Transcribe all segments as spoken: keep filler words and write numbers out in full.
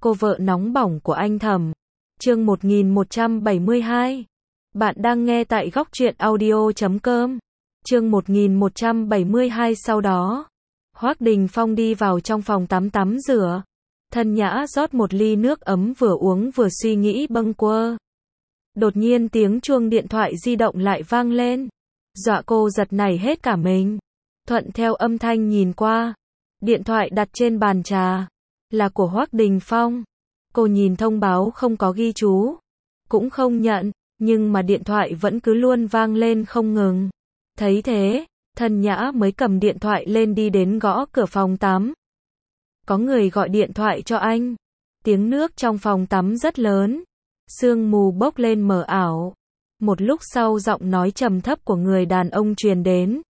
cô vợ nóng bỏng của anh Thẩm. Chương một nghìn một trăm bảy mươi hai. Bạn đang nghe tại góc truyện audio chấm com. Chương một nghìn một trăm bảy mươi hai. Sau đó, Hoắc Đình Phong đi vào trong phòng tắm tắm rửa. Thân Nhã rót một ly nước ấm vừa uống vừa suy nghĩ bâng quơ. Đột nhiên tiếng chuông điện thoại di động lại vang lên. Dọa cô giật nảy hết cả mình. Thuận theo âm thanh nhìn qua. Điện thoại đặt trên bàn trà. Là của Hoắc Đình Phong. Cô nhìn thông báo không có ghi chú. Cũng không nhận. Nhưng mà điện thoại vẫn cứ luôn vang lên không ngừng. Thấy thế, Thân Nhã mới cầm điện thoại lên đi đến gõ cửa phòng tắm. Có người gọi điện thoại cho anh. Tiếng nước trong phòng tắm rất lớn. Sương mù bốc lên mờ ảo. Một lúc sau giọng nói trầm thấp của người đàn ông truyền đến.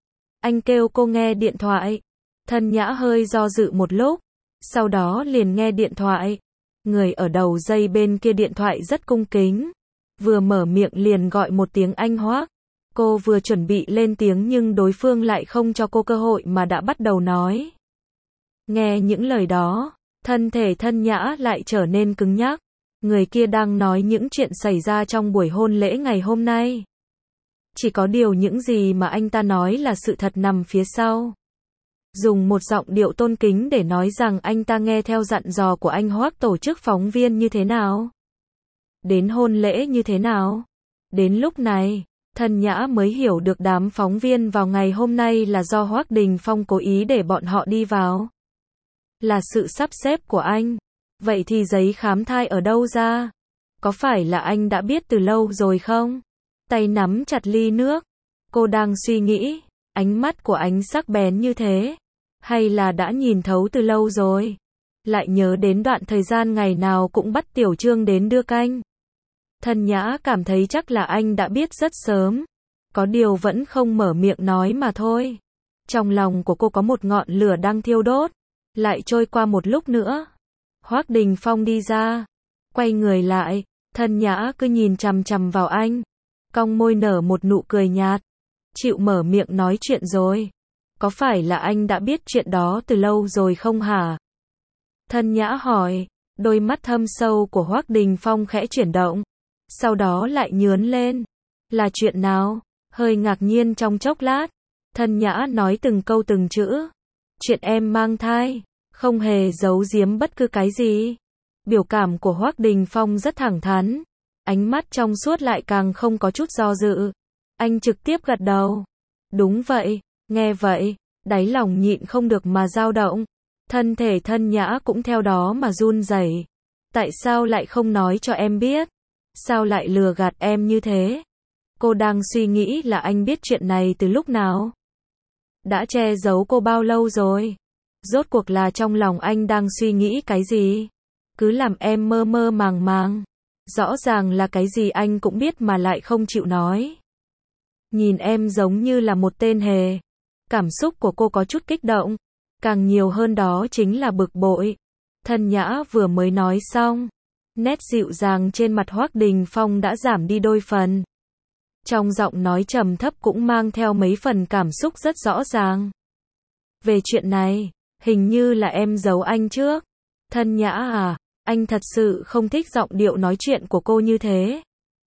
Anh kêu cô nghe điện thoại. Thân Nhã hơi do dự một lúc. Sau đó liền nghe điện thoại. Người ở đầu dây bên kia điện thoại rất cung kính. Vừa mở miệng liền gọi một tiếng anh Hoắc. Cô vừa chuẩn bị lên tiếng nhưng đối phương lại không cho cô cơ hội mà đã bắt đầu nói. Nghe những lời đó, thân thể Thân Nhã lại trở nên cứng nhắc. Người kia đang nói những chuyện xảy ra trong buổi hôn lễ ngày hôm nay. Chỉ có điều những gì mà anh ta nói là sự thật nằm phía sau. Dùng một giọng điệu tôn kính để nói rằng anh ta nghe theo dặn dò của anh Hoắc tổ chức phóng viên như thế nào. Đến hôn lễ như thế nào. Đến lúc này, Thân Nhã mới hiểu được đám phóng viên vào ngày hôm nay là do Hoắc Đình Phong cố ý để bọn họ đi vào. Là sự sắp xếp của anh. Vậy thì giấy khám thai ở đâu ra? Có phải là anh đã biết từ lâu rồi không? Tay nắm chặt ly nước. Cô đang suy nghĩ, ánh mắt của anh sắc bén như thế. Hay là đã nhìn thấu từ lâu rồi? Lại nhớ đến đoạn thời gian ngày nào cũng bắt Tiểu Trương đến đưa canh. Thân Nhã cảm thấy chắc là anh đã biết rất sớm. Có điều vẫn không mở miệng nói mà thôi. Trong lòng của cô có một ngọn lửa đang thiêu đốt. Lại trôi qua một lúc nữa. Hoắc Đình Phong đi ra. Quay người lại. Thân Nhã cứ nhìn chằm chằm vào anh. Cong môi nở một nụ cười nhạt. Chịu mở miệng nói chuyện rồi. Có phải là anh đã biết chuyện đó từ lâu rồi không hả? Thân Nhã hỏi. Đôi mắt thâm sâu của Hoắc Đình Phong khẽ chuyển động. Sau đó lại nhướng lên. Là chuyện nào? Hơi ngạc nhiên trong chốc lát. Thân Nhã nói từng câu từng chữ. Chuyện em mang thai. Không hề giấu giếm bất cứ cái gì. Biểu cảm của Hoắc Đình Phong rất thẳng thắn. Ánh mắt trong suốt lại càng không có chút do dự. Anh trực tiếp gật đầu. Đúng vậy. Nghe vậy, đáy lòng nhịn không được mà dao động. Thân thể Thân Nhã cũng theo đó mà run rẩy. Tại sao lại không nói cho em biết? Sao lại lừa gạt em như thế? Cô đang suy nghĩ là anh biết chuyện này từ lúc nào? Đã che giấu cô bao lâu rồi? Rốt cuộc là trong lòng anh đang suy nghĩ cái gì? Cứ làm em mơ mơ màng màng. Rõ ràng là cái gì anh cũng biết mà lại không chịu nói. Nhìn em giống như là một tên hề. Cảm xúc của cô có chút kích động. Càng nhiều hơn đó chính là bực bội. Thân Nhã vừa mới nói xong. Nét dịu dàng trên mặt Hoắc Đình Phong đã giảm đi đôi phần. Trong giọng nói trầm thấp cũng mang theo mấy phần cảm xúc rất rõ ràng. Về chuyện này, hình như là em giấu anh trước. Thân Nhã à, anh thật sự không thích giọng điệu nói chuyện của cô như thế.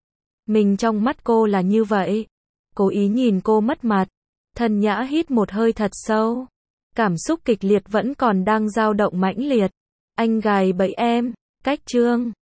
Mình trong mắt cô là như vậy. Cố ý nhìn cô mất mặt. Thân Nhã hít một hơi thật sâu. Cảm xúc kịch liệt vẫn còn đang dao động mãnh liệt. Anh gài bẫy em. Cách chương